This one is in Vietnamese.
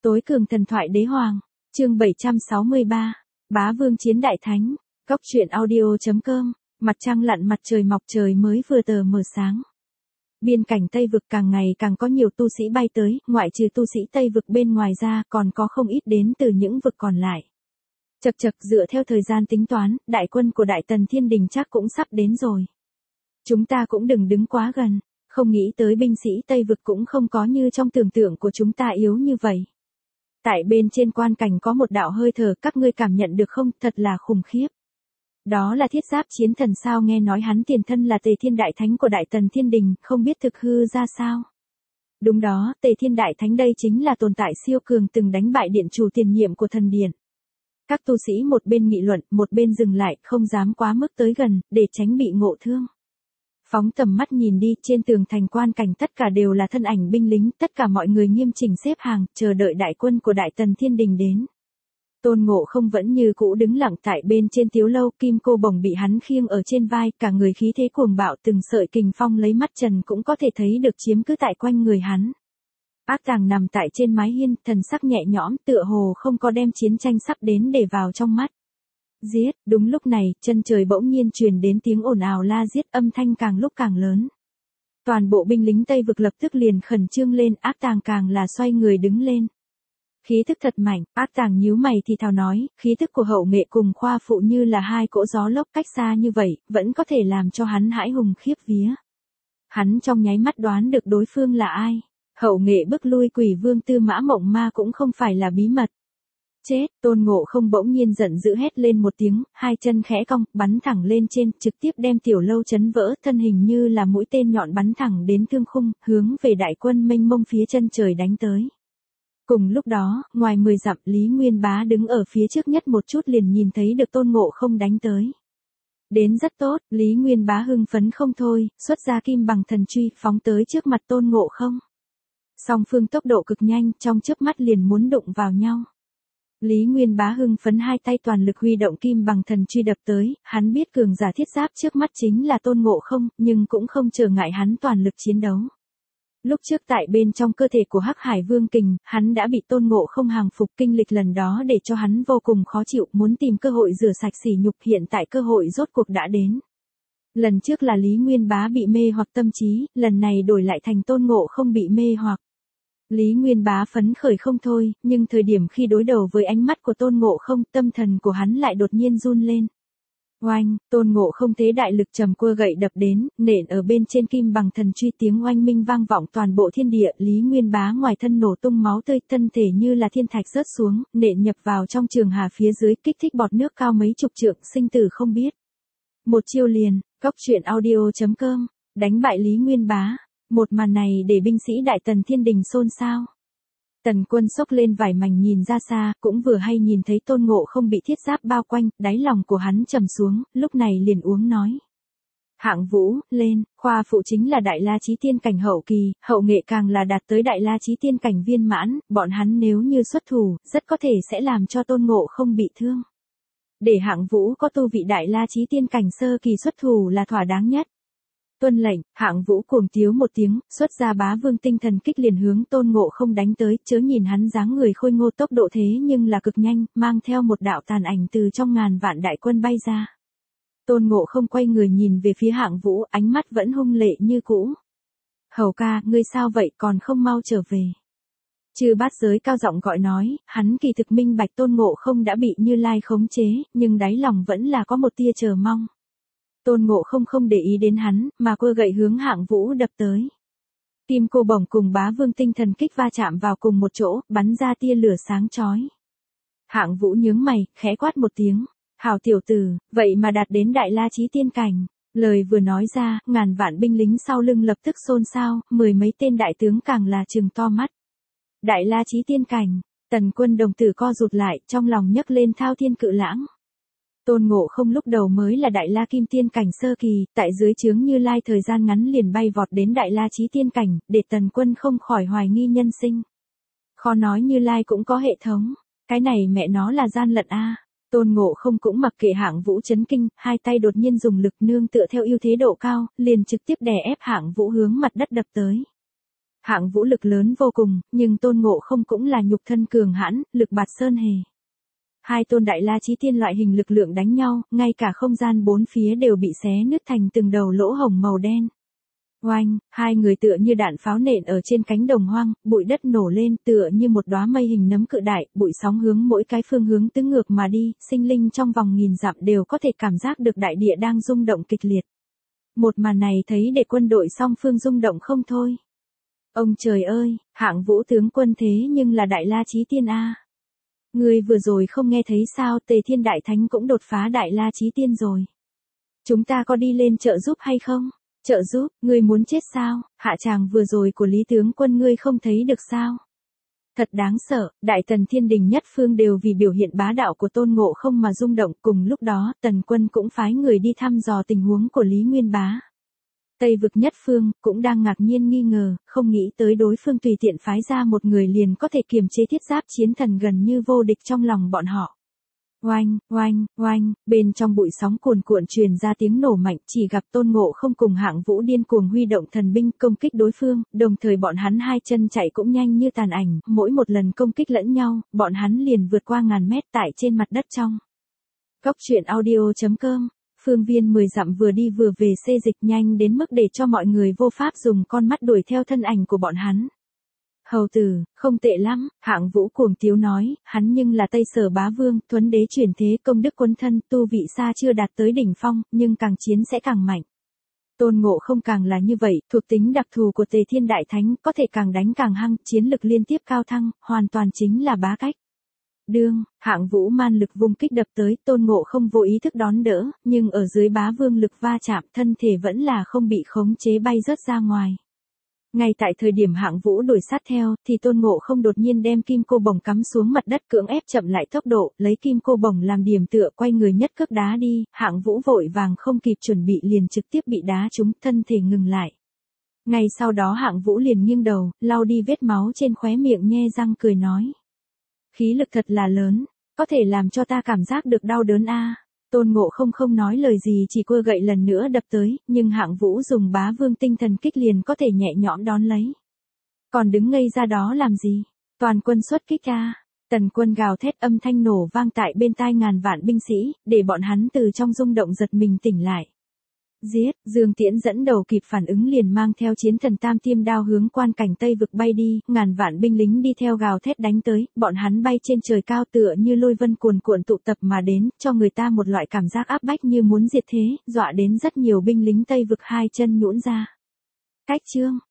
Tối cường thần thoại đế hoàng, chương 763, bá vương chiến đại thánh, góc truyện audio.com, mặt trăng lặn mặt trời mọc trời mới vừa tờ mờ sáng. Biên cảnh Tây vực càng ngày càng có nhiều tu sĩ bay tới, ngoại trừ tu sĩ Tây vực bên ngoài ra còn có không ít đến từ những vực còn lại. Chậc chậc, dựa theo thời gian tính toán, đại quân của Đại Tần Thiên Đình chắc cũng sắp đến rồi. Chúng ta cũng đừng đứng quá gần, không nghĩ tới binh sĩ Tây vực cũng không có như trong tưởng tượng của chúng ta yếu như vậy. Tại bên trên quan cảnh có một đạo hơi thở, các ngươi cảm nhận được không, thật là khủng khiếp. Đó là Thiết Giáp Chiến Thần sao, nghe nói hắn tiền thân là Tề Thiên Đại Thánh của Đại Tần Thiên Đình, không biết thực hư ra sao. Đúng đó, Tề Thiên Đại Thánh đây chính là tồn tại siêu cường từng đánh bại điện chủ tiền nhiệm của thần điện. Các tu sĩ một bên nghị luận, một bên dừng lại, không dám quá mức tới gần, để tránh bị ngộ thương. Phóng tầm mắt nhìn đi, trên tường thành quan cảnh tất cả đều là thân ảnh binh lính, tất cả mọi người nghiêm chỉnh xếp hàng, chờ đợi đại quân của Đại Tần Thiên Đình đến. Tôn Ngộ Không vẫn như cũ đứng lặng tại bên trên tiếu lâu, kim cô bổng bị hắn khiêng ở trên vai, cả người khí thế cuồng bạo, từng sợi kình phong lấy mắt trần cũng có thể thấy được chiếm cứ tại quanh người hắn. Ác Tàng nằm tại trên mái hiên, thần sắc nhẹ nhõm, tựa hồ không có đem chiến tranh sắp đến để vào trong mắt. Giết, đúng lúc này, chân trời bỗng nhiên truyền đến tiếng ồn ào la giết, âm thanh càng lúc càng lớn. Toàn bộ binh lính Tây vực lập tức liền khẩn trương lên, Ác Tàng càng là xoay người đứng lên. Khí thức thật mạnh, Ác Tàng nhíu mày thì thào nói, khí thức của Hậu Nghệ cùng Khoa Phụ như là hai cỗ gió lốc, cách xa như vậy, vẫn có thể làm cho hắn hãi hùng khiếp vía. Hắn trong nháy mắt đoán được đối phương là ai. Hậu Nghệ bức lui Quỷ Vương Tư Mã Mộng Ma cũng không phải là bí mật. Chết, Tôn Ngộ Không bỗng nhiên giận dữ hét lên một tiếng, hai chân khẽ cong, bắn thẳng lên trên, trực tiếp đem tiểu lâu chấn vỡ, thân hình như là mũi tên nhọn bắn thẳng đến thương khung, hướng về đại quân mênh mông phía chân trời đánh tới. Cùng lúc đó, ngoài 10 dặm, Lý Nguyên Bá đứng ở phía trước nhất một chút liền nhìn thấy được Tôn Ngộ Không đánh tới. Đến rất tốt, Lý Nguyên Bá hưng phấn không thôi, xuất ra kim bằng thần truy, phóng tới trước mặt Tôn Ngộ Không. Song phương tốc độ cực nhanh, trong chớp mắt liền muốn đụng vào nhau. Lý Nguyên Bá hưng phấn hai tay toàn lực huy động kim bằng thần truy đập tới, hắn biết cường giả thiết giáp trước mắt chính là Tôn Ngộ Không, nhưng cũng không trở ngại hắn toàn lực chiến đấu. Lúc trước tại bên trong cơ thể của Hắc Hải Vương Kình, hắn đã bị Tôn Ngộ Không hàng phục, kinh lịch lần đó để cho hắn vô cùng khó chịu, muốn tìm cơ hội rửa sạch sỉ nhục, hiện tại cơ hội rốt cuộc đã đến. Lần trước là Lý Nguyên Bá bị mê hoặc tâm trí, lần này đổi lại thành Tôn Ngộ Không bị mê hoặc. Lý Nguyên Bá phấn khởi không thôi, nhưng thời điểm khi đối đầu với ánh mắt của Tôn Ngộ Không, tâm thần của hắn lại đột nhiên run lên. Oanh, Tôn Ngộ Không thế đại lực trầm cua gậy đập đến, nện ở bên trên kim bằng thần truy, tiếng oanh minh vang vọng toàn bộ thiên địa, Lý Nguyên Bá ngoài thân nổ tung máu tươi, thân thể như là thiên thạch rớt xuống, nện nhập vào trong trường hà phía dưới, kích thích bọt nước cao mấy chục trượng, sinh tử không biết. Một chiêu liền, góc truyện audio.com, đánh bại Lý Nguyên Bá. Một màn này để binh sĩ Đại Tần Thiên Đình xôn xao. Tần Quân xốc lên vải mảnh nhìn ra xa, cũng vừa hay nhìn thấy Tôn Ngộ Không bị thiết giáp bao quanh, đáy lòng của hắn trầm xuống, lúc này liền uống nói. Hạng Vũ, lên, Khoa Phụ chính là Đại La Chí Tiên cảnh hậu kỳ, Hậu Nghệ càng là đạt tới Đại La Chí Tiên cảnh viên mãn, bọn hắn nếu như xuất thủ, rất có thể sẽ làm cho Tôn Ngộ Không bị thương. Để Hạng Vũ có tu vị Đại La Chí Tiên cảnh sơ kỳ xuất thủ là thỏa đáng nhất. Tuân lệnh, Hạng Vũ cuồng tiếu một tiếng, xuất ra Bá Vương tinh thần kích liền hướng Tôn Ngộ Không đánh tới, chớ nhìn hắn dáng người khôi ngô, tốc độ thế nhưng là cực nhanh, mang theo một đạo tàn ảnh từ trong ngàn vạn đại quân bay ra. Tôn Ngộ Không quay người nhìn về phía Hạng Vũ, ánh mắt vẫn hung lệ như cũ. Hầu ca, ngươi sao vậy, còn không mau trở về. Chư Bát Giới cao giọng gọi nói, hắn kỳ thực minh bạch Tôn Ngộ Không đã bị Như Lai khống chế, nhưng đáy lòng vẫn là có một tia chờ mong. Tôn Ngộ Không không để ý đến hắn, mà cua gậy hướng Hạng Vũ đập tới. Kim cô bổng cùng Bá Vương tinh thần kích va chạm vào cùng một chỗ, bắn ra tia lửa sáng chói. Hạng Vũ nhướng mày, khẽ quát một tiếng. Hảo tiểu tử, vậy mà đạt đến Đại La Chí Tiên cảnh. Lời vừa nói ra, ngàn vạn binh lính sau lưng lập tức xôn xao, mười mấy tên đại tướng càng là trừng to mắt. Đại La Chí Tiên cảnh, Tần Quân đồng tử co rụt lại, trong lòng nhấc lên thao thiên cự lãng. Tôn Ngộ Không lúc đầu mới là Đại La Kim Tiên cảnh sơ kỳ, tại dưới chướng Như Lai thời gian ngắn liền bay vọt đến Đại La Chí Tiên cảnh, để Tần Quân không khỏi hoài nghi nhân sinh. Khó nói Như Lai cũng có hệ thống, cái này mẹ nó là gian lận a. Tôn Ngộ Không cũng mặc kệ Hạng Vũ chấn kinh, hai tay đột nhiên dùng lực nương tựa theo ưu thế độ cao, liền trực tiếp đè ép Hạng Vũ hướng mặt đất đập tới. Hạng Vũ lực lớn vô cùng, nhưng Tôn Ngộ Không cũng là nhục thân cường hãn, lực bạt sơn hề. Hai tôn đại la chí tiên loại hình lực lượng đánh nhau, ngay cả không gian bốn phía đều bị xé nứt thành từng đầu lỗ hổng màu đen. Oanh, hai người tựa như đạn pháo nện ở trên cánh đồng hoang, bụi đất nổ lên tựa như một đóa mây hình nấm cự đại, bụi sóng hướng mỗi cái phương hướng tứ ngược mà đi, sinh linh trong vòng nghìn dặm đều có thể cảm giác được đại địa đang rung động kịch liệt. Một màn này thấy để quân đội song phương rung động không thôi. Ông trời ơi, Hạng Vũ tướng quân thế nhưng là đại la chí tiên a. Ngươi vừa rồi không nghe thấy sao, Tề Thiên Đại Thánh cũng đột phá đại la chí tiên rồi. Chúng ta có đi lên trợ giúp hay không? Trợ giúp, ngươi muốn chết sao? Hạ tràng vừa rồi của Lý tướng quân ngươi không thấy được sao? Thật đáng sợ, Đại Tần Thiên Đình nhất phương đều vì biểu hiện bá đạo của Tôn Ngộ Không mà rung động. Cùng lúc đó, Tần quân cũng phái người đi thăm dò tình huống của Lý Nguyên Bá. Tây vực nhất phương, cũng đang ngạc nhiên nghi ngờ, không nghĩ tới đối phương tùy tiện phái ra một người liền có thể kiềm chế thiết giáp chiến thần gần như vô địch trong lòng bọn họ. Oanh, oanh, oanh, bên trong bụi sóng cuồn cuộn truyền ra tiếng nổ mạnh, chỉ gặp Tôn Ngộ Không cùng Hạng Vũ điên cuồng huy động thần binh công kích đối phương, đồng thời bọn hắn hai chân chạy cũng nhanh như tàn ảnh, mỗi một lần công kích lẫn nhau, bọn hắn liền vượt qua ngàn mét tại trên mặt đất trong. Góc truyện audio.com. Phương viên 10 dặm vừa đi vừa về xê dịch nhanh đến mức để cho mọi người vô pháp dùng con mắt đuổi theo thân ảnh của bọn hắn. Hầu tử, không tệ lắm, Hạng Vũ cuồng tiếu nói, hắn nhưng là Tây Sở Bá Vương, Thuấn Đế chuyển thế, công đức quân thân, tu vị xa chưa đạt tới đỉnh phong, nhưng càng chiến sẽ càng mạnh. Tôn Ngộ Không càng là như vậy, thuộc tính đặc thù của Tề Thiên Đại Thánh, có thể càng đánh càng hăng, chiến lực liên tiếp cao thăng, hoàn toàn chính là bá cách. Đương, Hạng Vũ man lực vung kích đập tới, Tôn Ngộ Không vô ý thức đón đỡ, nhưng ở dưới Bá Vương lực va chạm, thân thể vẫn là không bị khống chế bay rớt ra ngoài. Ngay tại thời điểm Hạng Vũ đuổi sát theo, thì Tôn Ngộ Không đột nhiên đem kim cô bổng cắm xuống mặt đất, cưỡng ép chậm lại tốc độ, lấy kim cô bổng làm điểm tựa, quay người nhất cước đá đi, Hạng Vũ vội vàng không kịp chuẩn bị liền trực tiếp bị đá trúng, thân thể ngừng lại. Ngay sau đó Hạng Vũ liền nghiêng đầu, lau đi vết máu trên khóe miệng, nhe răng cười nói: khí lực thật là lớn, có thể làm cho ta cảm giác được đau đớn a. Tôn Ngộ Không không nói lời gì, chỉ cua gậy lần nữa đập tới, nhưng Hạng Vũ dùng Bá Vương tinh thần kích liền có thể nhẹ nhõm đón lấy. Còn đứng ngây ra đó làm gì? Toàn quân xuất kích a. Tần quân gào thét, âm thanh nổ vang tại bên tai ngàn vạn binh sĩ, để bọn hắn từ trong rung động giật mình tỉnh lại. Giết, Dương Tiễn dẫn đầu kịp phản ứng liền mang theo chiến thần tam tiêm đao hướng quan cảnh Tây vực bay đi, ngàn vạn binh lính đi theo gào thét đánh tới, bọn hắn bay trên trời cao tựa như lôi vân cuồn cuộn tụ tập mà đến, cho người ta một loại cảm giác áp bách như muốn diệt thế, dọa đến rất nhiều binh lính Tây vực hai chân nhũn ra. Cách chương